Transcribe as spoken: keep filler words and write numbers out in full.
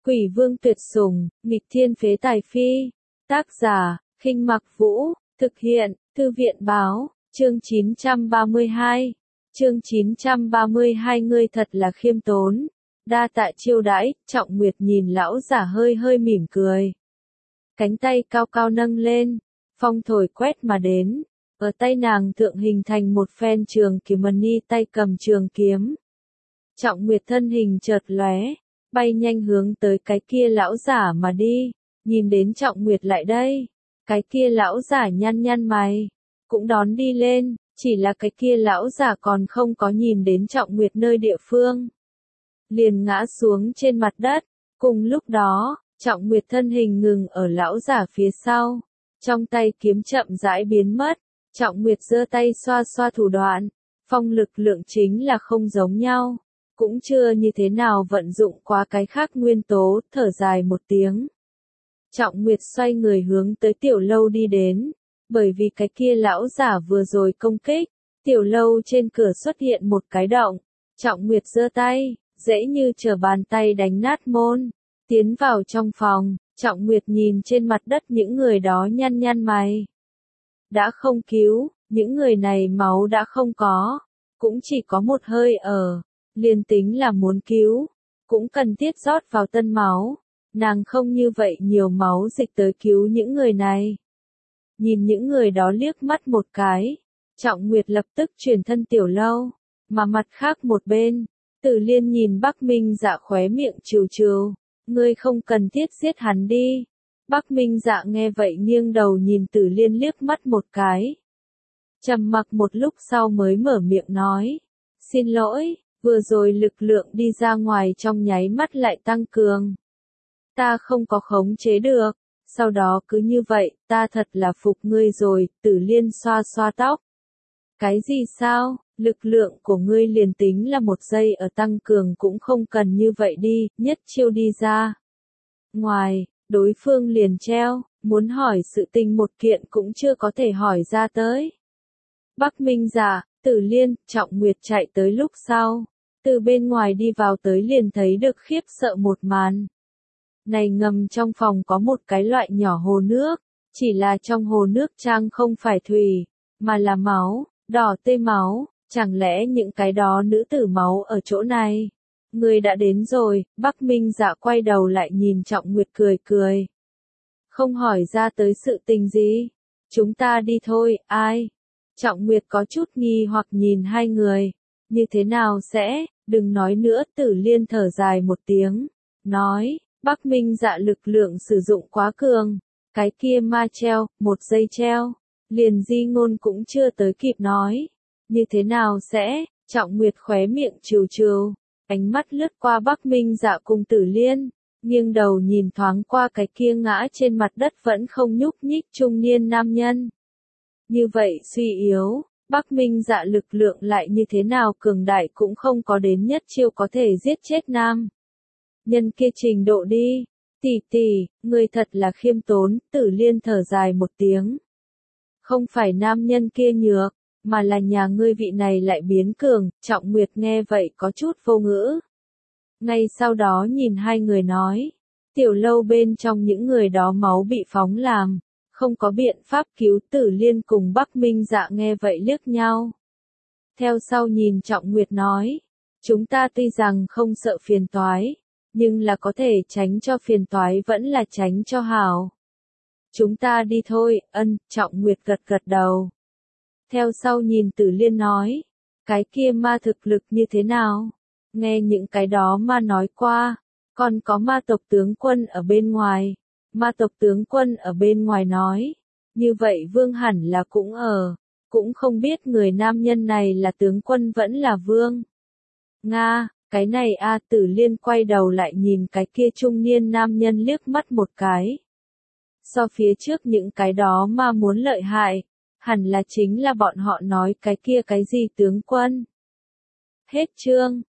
Quỷ vương tuyệt sủng, nghịch thiên phế tài phi. Tác giả, Khinh Mặc Vũ, thực hiện, Thư viện báo, chương chín trăm ba mươi hai. Chương chín trăm ba mươi hai ngươi thật là khiêm tốn. Đa tạ chiêu đãi, Trọng Nguyệt nhìn lão giả hơi hơi mỉm cười. Cánh tay cao cao nâng lên, phong thổi quét mà đến. Ở tay nàng thượng hình thành một phen trường kiếm ni tay cầm trường kiếm. Trọng Nguyệt thân hình chợt lóe, bay nhanh hướng tới cái kia lão giả mà đi. Nhìn đến Trọng Nguyệt lại đây, cái kia lão giả nhăn nhăn mày, cũng đón đi lên, chỉ là cái kia lão giả còn không có nhìn đến Trọng Nguyệt nơi địa phương. Liền ngã xuống trên mặt đất, cùng lúc đó, Trọng Nguyệt thân hình ngừng ở lão giả phía sau, trong tay kiếm chậm rãi biến mất, Trọng Nguyệt giơ tay xoa xoa thủ đoạn, phong lực lượng chính là không giống nhau, cũng chưa như thế nào vận dụng qua cái khác nguyên tố, thở dài một tiếng. Trọng Nguyệt xoay người hướng tới tiểu lâu đi đến, bởi vì cái kia lão giả vừa rồi công kích, tiểu lâu trên cửa xuất hiện một cái động, Trọng Nguyệt giơ tay, dễ như trở bàn tay đánh nát môn, tiến vào trong phòng, Trọng Nguyệt nhìn trên mặt đất những người đó nhăn nhăn mày. Đã không cứu, những người này máu đã không có, cũng chỉ có một hơi ở, liền tính là muốn cứu, cũng cần thiết rót vào tân máu, nàng không như vậy nhiều máu dịch tới cứu những người này. Nhìn những người đó liếc mắt một cái, Trọng Nguyệt lập tức chuyển thân tiểu lâu, mà mặt khác một bên, Tử Liên nhìn Bắc Minh Dạ khóe miệng trừ trừ, ngươi không cần thiết giết hắn đi. Bắc Minh Dạ nghe vậy nghiêng đầu nhìn Tử Liên liếc mắt một cái. Trầm mặc một lúc sau mới mở miệng nói, xin lỗi, vừa rồi lực lượng đi ra ngoài trong nháy mắt lại tăng cường. Ta không có khống chế được, sau đó cứ như vậy, ta thật là phục ngươi rồi, Tử Liên xoa xoa tóc. Cái gì sao, lực lượng của ngươi liền tính là một giây ở tăng cường cũng không cần như vậy đi, nhất chiêu đi ra. Ngoài, đối phương liền treo, muốn hỏi sự tình một kiện cũng chưa có thể hỏi ra tới. Bắc Minh Dạ, Tử Liên, Trọng Nguyệt chạy tới lúc sau, từ bên ngoài đi vào tới liền thấy được khiếp sợ một màn. Này ngầm trong phòng có một cái loại nhỏ hồ nước, chỉ là trong hồ nước trang không phải thủy, mà là máu, đỏ tươi máu, chẳng lẽ những cái đó nữ tử máu ở chỗ này? Người đã đến rồi, Bắc Minh Dạ quay đầu lại nhìn Trọng Nguyệt cười cười. Không hỏi ra tới sự tình gì, chúng ta đi thôi, ai? Trọng Nguyệt có chút nghi hoặc nhìn hai người, như thế nào sẽ, đừng nói nữa, Tử Liên thở dài một tiếng, nói. Bắc Minh Dạ lực lượng sử dụng quá cường, cái kia ma treo, một giây treo, liền di ngôn cũng chưa tới kịp nói. Như thế nào sẽ, Trọng Nguyệt khóe miệng trừ trừ, ánh mắt lướt qua Bắc Minh Dạ cùng Tử Liên, nghiêng đầu nhìn thoáng qua cái kia ngã trên mặt đất vẫn không nhúc nhích trung niên nam nhân. Như vậy suy yếu, Bắc Minh Dạ lực lượng lại như thế nào cường đại cũng không có đến nhất chiêu có thể giết chết nam nhân kia trình độ đi. Tỷ tỷ, người thật là khiêm tốn, Tử Liên thở dài một tiếng. Không phải nam nhân kia nhược, mà là nhà ngươi vị này lại biến cường, Trọng Nguyệt nghe vậy có chút vô ngữ. Ngay sau đó nhìn hai người nói, tiểu lâu bên trong những người đó máu bị phóng làm, không có biện pháp cứu. Tử Liên cùng Bắc Minh Dạ nghe vậy liếc nhau. Theo sau nhìn Trọng Nguyệt nói, chúng ta tuy rằng không sợ phiền toái, nhưng là có thể tránh cho phiền toái vẫn là tránh cho hảo. Chúng ta đi thôi, ân, Trọng Nguyệt gật gật đầu. Theo sau nhìn Tử Liên nói, cái kia ma thực lực như thế nào? Nghe những cái đó ma nói qua, còn có ma tộc tướng quân ở bên ngoài. Ma tộc tướng quân ở bên ngoài nói, như vậy vương hẳn là cũng ở, cũng không biết người nam nhân này là tướng quân vẫn là vương. Nga. Cái này a, Tử Liên quay đầu lại nhìn cái kia trung niên nam nhân liếc mắt một cái. So phía trước những cái đó mà muốn lợi hại, hẳn là chính là bọn họ nói cái kia cái gì tướng quân. Hết chương.